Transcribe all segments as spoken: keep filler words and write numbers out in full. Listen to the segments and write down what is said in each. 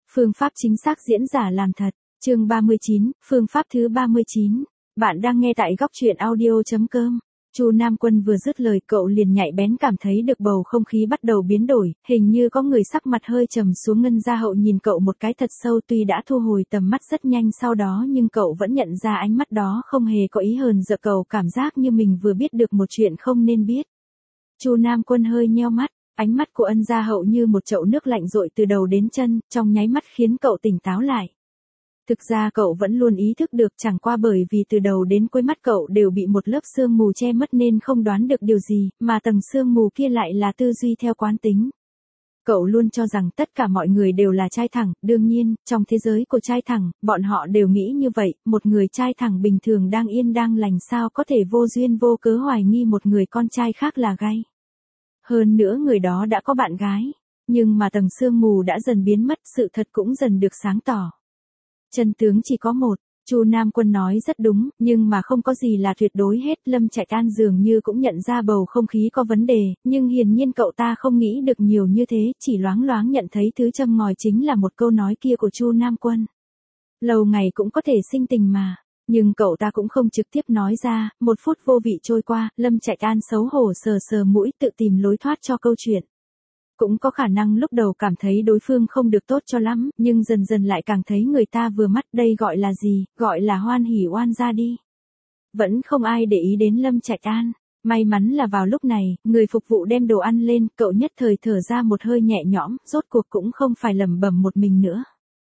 Phương pháp chính xác diễn giả làm thật. Chương ba mươi chín, phương pháp thứ ba mươi chín. Bạn đang nghe tại góc truyện audio chấm com. Chu Nam Quân vừa dứt lời, cậu liền nhạy bén cảm thấy được bầu không khí bắt đầu biến đổi, hình như có người sắc mặt hơi trầm xuống. Ngân Gia Hậu nhìn cậu một cái thật sâu, tuy đã thu hồi tầm mắt rất nhanh sau đó nhưng cậu vẫn nhận ra ánh mắt đó không hề có ý hờn dỗi, cậu cảm giác như mình vừa biết được một chuyện không nên biết. Chu Nam Quân hơi nheo mắt, ánh mắt của Ân Gia Hậu như một chậu nước lạnh dội từ đầu đến chân, trong nháy mắt khiến cậu tỉnh táo lại. Thực ra cậu vẫn luôn ý thức được, chẳng qua bởi vì từ đầu đến cuối mắt cậu đều bị một lớp sương mù che mất nên không đoán được điều gì, mà tầng sương mù kia lại là tư duy theo quán tính. Cậu luôn cho rằng tất cả mọi người đều là trai thẳng, đương nhiên, trong thế giới của trai thẳng, bọn họ đều nghĩ như vậy, một người trai thẳng bình thường đang yên đang lành sao có thể vô duyên vô cớ hoài nghi một người con trai khác là gay. Hơn nữa người đó đã có bạn gái, nhưng mà tầng sương mù đã dần biến mất, sự thật cũng dần được sáng tỏ. Chân tướng chỉ có một, Chu Nam Quân nói rất đúng, nhưng mà không có gì là tuyệt đối hết. Lâm Trạch An dường như cũng nhận ra bầu không khí có vấn đề, nhưng hiển nhiên cậu ta không nghĩ được nhiều như thế, chỉ loáng loáng nhận thấy thứ châm ngòi chính là một câu nói kia của Chu Nam Quân. Lâu ngày cũng có thể sinh tình mà, nhưng cậu ta cũng không trực tiếp nói ra. Một phút vô vị trôi qua, Lâm Trạch An xấu hổ sờ sờ mũi, tự tìm lối thoát cho câu chuyện. Cũng có khả năng lúc đầu cảm thấy đối phương không được tốt cho lắm, nhưng dần dần lại càng thấy người ta vừa mắt. Đây gọi là gì, gọi là hoan hỉ oan gia đi. Vẫn không ai để ý đến Lâm Trạch An. May mắn là vào lúc này, người phục vụ đem đồ ăn lên, cậu nhất thời thở ra một hơi nhẹ nhõm, rốt cuộc cũng không phải lẩm bẩm một mình nữa.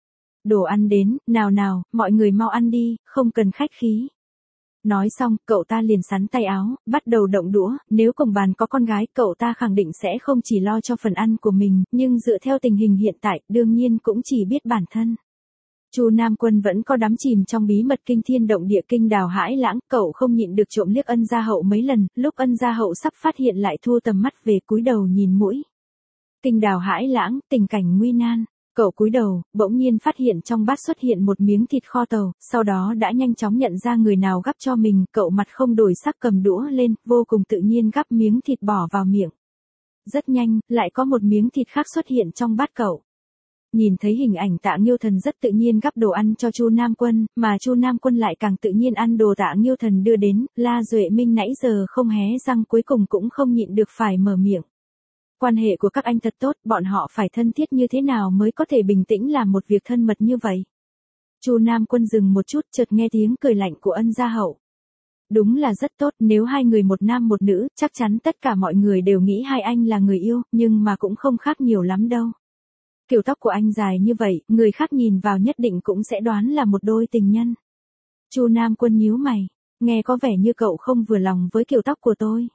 Đồ ăn đến, nào nào, mọi người mau ăn đi, không cần khách khí. Nói xong, cậu ta liền xắn tay áo, bắt đầu động đũa. Nếu cùng bàn có con gái, cậu ta khẳng định sẽ không chỉ lo cho phần ăn của mình, nhưng dựa theo tình hình hiện tại, đương nhiên cũng chỉ biết bản thân. Chu Nam Quân vẫn có đắm chìm trong bí mật kinh thiên động địa, kinh đào hãi lãng, cậu không nhịn được trộm liếc Ân Gia Hậu mấy lần, lúc Ân Gia Hậu sắp phát hiện lại thu tầm mắt về, cúi đầu nhìn mũi. Kinh đào hãi lãng, tình cảnh nguy nan. Cậu cúi đầu, bỗng nhiên phát hiện trong bát xuất hiện một miếng thịt kho tàu, sau đó đã nhanh chóng nhận ra người nào gắp cho mình, cậu mặt không đổi sắc cầm đũa lên, vô cùng tự nhiên gắp miếng thịt bỏ vào miệng. Rất nhanh, lại có một miếng thịt khác xuất hiện trong bát cậu. Nhìn thấy hình ảnh Tạ Nghiêu Thần rất tự nhiên gắp đồ ăn cho Chu Nam Quân, mà Chu Nam Quân lại càng tự nhiên ăn đồ Tạ Nghiêu Thần đưa đến, La Duệ Minh nãy giờ không hé răng cuối cùng cũng không nhịn được phải mở miệng. Quan hệ của các anh thật tốt, bọn họ phải thân thiết như thế nào mới có thể bình tĩnh làm một việc thân mật như vậy. Chu Nam Quân dừng một chút, chợt nghe tiếng cười lạnh của Ân Gia Hậu. Đúng là rất tốt, nếu hai người một nam một nữ, chắc chắn tất cả mọi người đều nghĩ hai anh là người yêu, nhưng mà cũng không khác nhiều lắm đâu. Kiểu tóc của anh dài như vậy, người khác nhìn vào nhất định cũng sẽ đoán là một đôi tình nhân. Chu Nam Quân nhíu mày, nghe có vẻ như cậu không vừa lòng với kiểu tóc của tôi.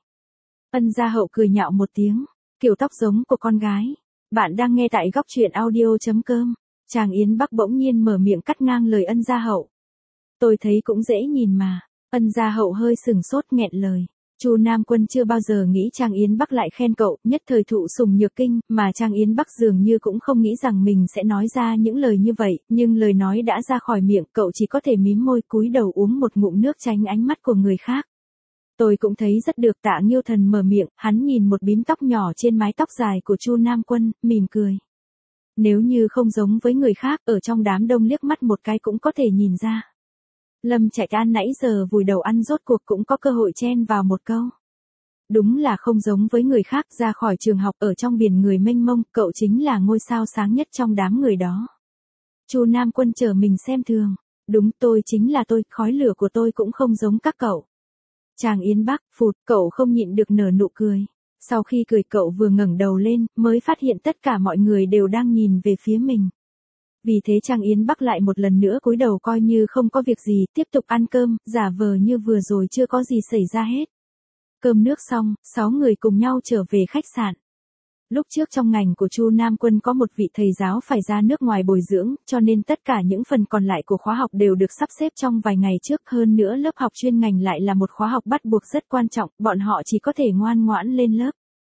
Ân Gia Hậu cười nhạo một tiếng. Kiểu tóc giống của con gái. Bạn đang nghe tại góc truyện audio chấm com. Chàng Yến Bắc bỗng nhiên mở miệng cắt ngang lời Ân Gia Hậu. Tôi thấy cũng dễ nhìn mà. Ân Gia Hậu hơi sừng sốt nghẹn lời. Chu Nam Quân chưa bao giờ nghĩ Trang Yến Bắc lại khen cậu, nhất thời thụ sùng nhược kinh, mà Trang Yến Bắc dường như cũng không nghĩ rằng mình sẽ nói ra những lời như vậy, nhưng lời nói đã ra khỏi miệng, cậu chỉ có thể mím môi cúi đầu uống một ngụm nước tránh ánh mắt của người khác. Tôi cũng thấy rất được. Tạ Nghiêu Thần mở miệng, hắn nhìn một bím tóc nhỏ trên mái tóc dài của Chu Nam Quân, mỉm cười. Nếu như không giống với người khác, ở trong đám đông liếc mắt một cái cũng có thể nhìn ra. Lâm Trạch An nãy giờ vùi đầu ăn rốt cuộc cũng có cơ hội chen vào một câu. Đúng là không giống với người khác, ra khỏi trường học ở trong biển người mênh mông, cậu chính là ngôi sao sáng nhất trong đám người đó. Chu Nam Quân chờ mình xem thường. Đúng, tôi chính là tôi, khói lửa của tôi cũng không giống các cậu. Chàng Yến Bắc, phụt, cậu không nhịn được nở nụ cười. Sau khi cười cậu vừa ngẩng đầu lên, mới phát hiện tất cả mọi người đều đang nhìn về phía mình. Vì thế Trang Yến Bắc lại một lần nữa cúi đầu coi như không có việc gì, tiếp tục ăn cơm, giả vờ như vừa rồi chưa có gì xảy ra hết. Cơm nước xong, sáu người cùng nhau trở về khách sạn. Lúc trước trong ngành của Chu Nam Quân có một vị thầy giáo phải ra nước ngoài bồi dưỡng, cho nên tất cả những phần còn lại của khóa học đều được sắp xếp trong vài ngày trước. Hơn nữa lớp học chuyên ngành lại là một khóa học bắt buộc rất quan trọng, bọn họ chỉ có thể ngoan ngoãn lên lớp.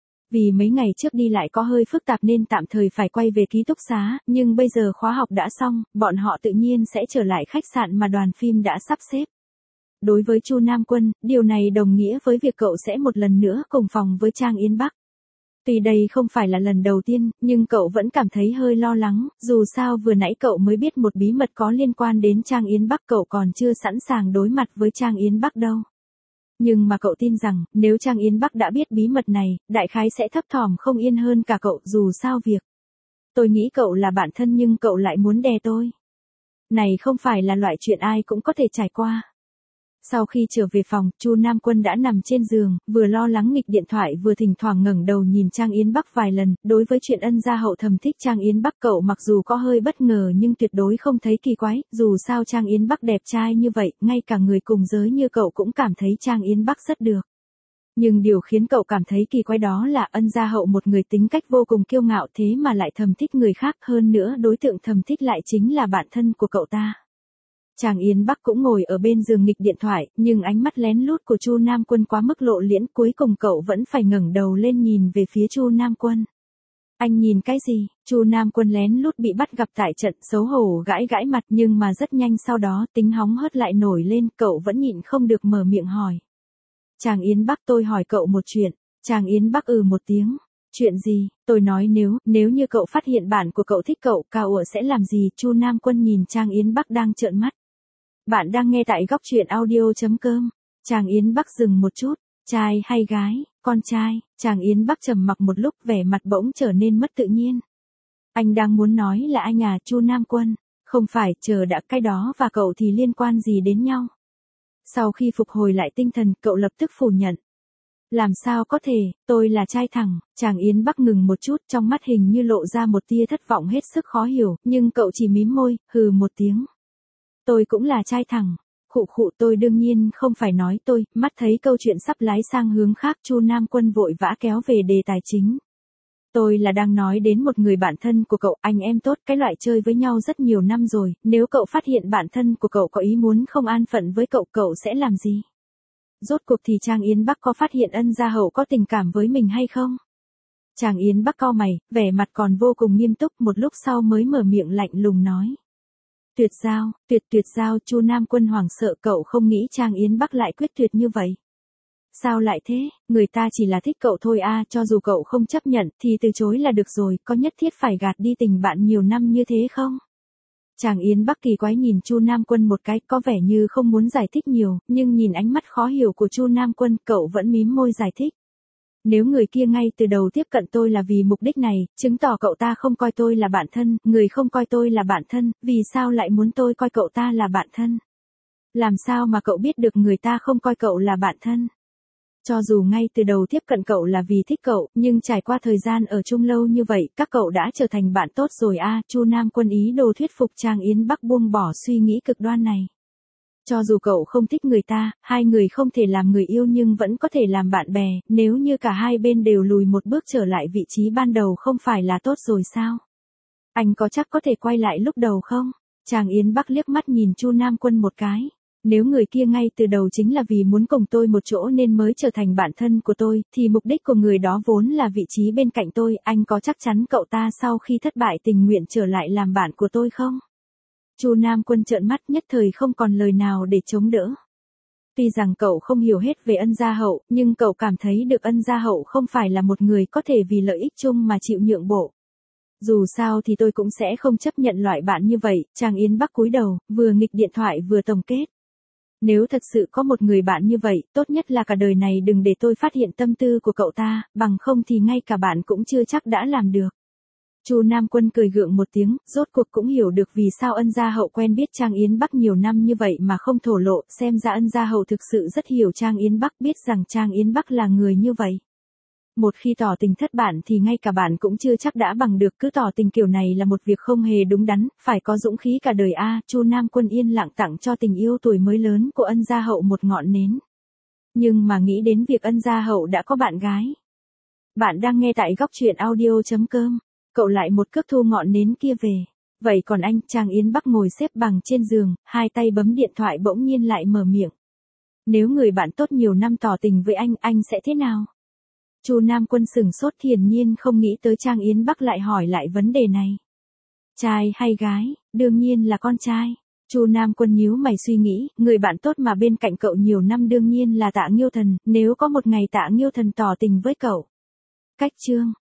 Vì mấy ngày trước đi lại có hơi phức tạp nên tạm thời phải quay về ký túc xá, nhưng bây giờ khóa học đã xong, bọn họ tự nhiên sẽ trở lại khách sạn mà đoàn phim đã sắp xếp. Đối với Chu Nam Quân, điều này đồng nghĩa với việc cậu sẽ một lần nữa cùng phòng với Trang Yến Bắc. Tuy đây không phải là lần đầu tiên, nhưng cậu vẫn cảm thấy hơi lo lắng, dù sao vừa nãy cậu mới biết một bí mật có liên quan đến Trang Yến Bắc, cậu còn chưa sẵn sàng đối mặt với Trang Yến Bắc đâu. Nhưng mà cậu tin rằng, nếu Trang Yến Bắc đã biết bí mật này, đại khái sẽ thấp thỏm không yên hơn cả cậu, dù sao việc. Tôi nghĩ cậu là bạn thân nhưng cậu lại muốn đè tôi. Này không phải là loại chuyện ai cũng có thể trải qua. Sau khi trở về phòng, Chu Nam Quân đã nằm trên giường, vừa lo lắng nghịch điện thoại vừa thỉnh thoảng ngẩng đầu nhìn Trang Yến Bắc vài lần. Đối với chuyện ân gia hậu thầm thích Trang Yến Bắc, cậu mặc dù có hơi bất ngờ nhưng tuyệt đối không thấy kỳ quái, dù sao Trang Yến Bắc đẹp trai như vậy, ngay cả người cùng giới như cậu cũng cảm thấy Trang Yến Bắc rất được. Nhưng điều khiến cậu cảm thấy kỳ quái đó là ân gia hậu một người tính cách vô cùng kiêu ngạo thế mà lại thầm thích người khác, hơn nữa đối tượng thầm thích lại chính là bạn thân của cậu ta. Trang Yến Bắc cũng ngồi ở bên giường nghịch điện thoại, nhưng ánh mắt lén lút của Chu Nam Quân quá mức lộ liễu, cuối cùng cậu vẫn phải ngẩng đầu lên nhìn về phía Chu Nam Quân. Anh nhìn cái gì? Chu Nam Quân lén lút bị bắt gặp tại trận, xấu hổ gãi gãi mặt, nhưng mà rất nhanh sau đó tính hóng hớt lại nổi lên, cậu vẫn nhịn không được mở miệng hỏi. Trang Yến Bắc, tôi hỏi cậu một chuyện. Trang Yến Bắc ừ một tiếng. Chuyện gì? Tôi nói nếu, nếu như cậu phát hiện bạn của cậu thích cậu, cậu sẽ làm gì? Chu Nam Quân nhìn Trang Yến Bắc đang trợn mắt. Bạn đang nghe tại góc truyện audio chấm com. Trang Yến Bắc dừng một chút. Trai hay gái? Con trai. Trang Yến Bắc trầm mặc một lúc, vẻ mặt bỗng trở nên mất tự nhiên. Anh đang muốn nói là anh à? Chu Nam Quân. Không phải, chờ đã, cái đó và cậu thì liên quan gì đến nhau? Sau khi phục hồi lại tinh thần, cậu lập tức phủ nhận. Làm sao có thể, tôi là trai thẳng. Trang Yến Bắc ngừng một chút, trong mắt hình như lộ ra một tia thất vọng hết sức khó hiểu, nhưng cậu chỉ mím môi, hừ một tiếng. Tôi cũng là trai thẳng. Khụ khụ, tôi đương nhiên không phải nói tôi. Mắt thấy câu chuyện sắp lái sang hướng khác, Chu Nam Quân vội vã kéo về đề tài chính. Tôi là đang nói đến một người bạn thân của cậu, anh em tốt, cái loại chơi với nhau rất nhiều năm rồi, nếu cậu phát hiện bạn thân của cậu có ý muốn không an phận với cậu, cậu sẽ làm gì? Rốt cuộc thì Trang Yến Bắc có phát hiện ân gia hậu có tình cảm với mình hay không? Trang Yến Bắc cau mày, vẻ mặt còn vô cùng nghiêm túc, một lúc sau mới mở miệng lạnh lùng nói. Tuyệt giao, tuyệt tuyệt giao. Chu Nam Quân hoảng sợ, cậu không nghĩ Trang Yến Bắc lại quyết tuyệt như vậy. Sao lại thế, người ta chỉ là thích cậu thôi à, cho dù cậu không chấp nhận thì từ chối là được rồi, có nhất thiết phải gạt đi tình bạn nhiều năm như thế không? Trang Yến Bắc kỳ quái nhìn Chu Nam Quân một cái, có vẻ như không muốn giải thích nhiều, nhưng nhìn ánh mắt khó hiểu của Chu Nam Quân, cậu vẫn mím môi giải thích. Nếu người kia ngay từ đầu tiếp cận tôi là vì mục đích này, chứng tỏ cậu ta không coi tôi là bạn thân, người không coi tôi là bạn thân, vì sao lại muốn tôi coi cậu ta là bạn thân? Làm sao mà cậu biết được người ta không coi cậu là bạn thân? Cho dù ngay từ đầu tiếp cận cậu là vì thích cậu, nhưng trải qua thời gian ở chung lâu như vậy, các cậu đã trở thành bạn tốt rồi à? Chu Nam Quân ý đồ thuyết phục Trang Yến Bắc buông bỏ suy nghĩ cực đoan này. Cho dù cậu không thích người ta, hai người không thể làm người yêu nhưng vẫn có thể làm bạn bè, nếu như cả hai bên đều lùi một bước trở lại vị trí ban đầu không phải là tốt rồi sao? Anh có chắc có thể quay lại lúc đầu không? Trang Yến Bắc liếc mắt nhìn Chu Nam Quân một cái. Nếu người kia ngay từ đầu chính là vì muốn cùng tôi một chỗ nên mới trở thành bạn thân của tôi, thì mục đích của người đó vốn là vị trí bên cạnh tôi, anh có chắc chắn cậu ta sau khi thất bại tình nguyện trở lại làm bạn của tôi không? Chu Nam Quân trợn mắt, nhất thời không còn lời nào để chống đỡ. Tuy rằng cậu không hiểu hết về ân gia hậu, nhưng cậu cảm thấy được ân gia hậu không phải là một người có thể vì lợi ích chung mà chịu nhượng bộ. Dù sao thì tôi cũng sẽ không chấp nhận loại bạn như vậy. Trang Yến Bắc cúi đầu, vừa nghịch điện thoại vừa tổng kết. Nếu thật sự có một người bạn như vậy, tốt nhất là cả đời này đừng để tôi phát hiện tâm tư của cậu ta, bằng không thì ngay cả bạn cũng chưa chắc đã làm được. Chu Nam Quân cười gượng một tiếng, rốt cuộc cũng hiểu được vì sao ân gia hậu quen biết Trang Yến Bắc nhiều năm như vậy mà không thổ lộ, xem ra ân gia hậu thực sự rất hiểu Trang Yến Bắc, biết rằng Trang Yến Bắc là người như vậy. Một khi tỏ tình thất bạn thì ngay cả bạn cũng chưa chắc đã bằng được, cứ tỏ tình kiểu này là một việc không hề đúng đắn, phải có dũng khí cả đời a. Chu Nam Quân yên lặng tặng cho tình yêu tuổi mới lớn của ân gia hậu một ngọn nến. Nhưng mà nghĩ đến việc ân gia hậu đã có bạn gái. Bạn đang nghe tại góc truyện audio chấm com. Cậu lại một cước thu ngọn nến kia về. Vậy còn anh? Trang Yến Bắc ngồi xếp bằng trên giường, hai tay bấm điện thoại bỗng nhiên lại mở miệng. Nếu người bạn tốt nhiều năm tỏ tình với anh, anh sẽ thế nào? Chu Nam Quân sửng sốt, hiển nhiên không nghĩ tới Trang Yến Bắc lại hỏi lại vấn đề này. Trai hay gái? Đương nhiên là con trai. Chu Nam Quân nhíu mày suy nghĩ, người bạn tốt mà bên cạnh cậu nhiều năm đương nhiên là Tạ Nghiêu Thần, nếu có một ngày Tạ Nghiêu Thần tỏ tình với cậu. Cách chương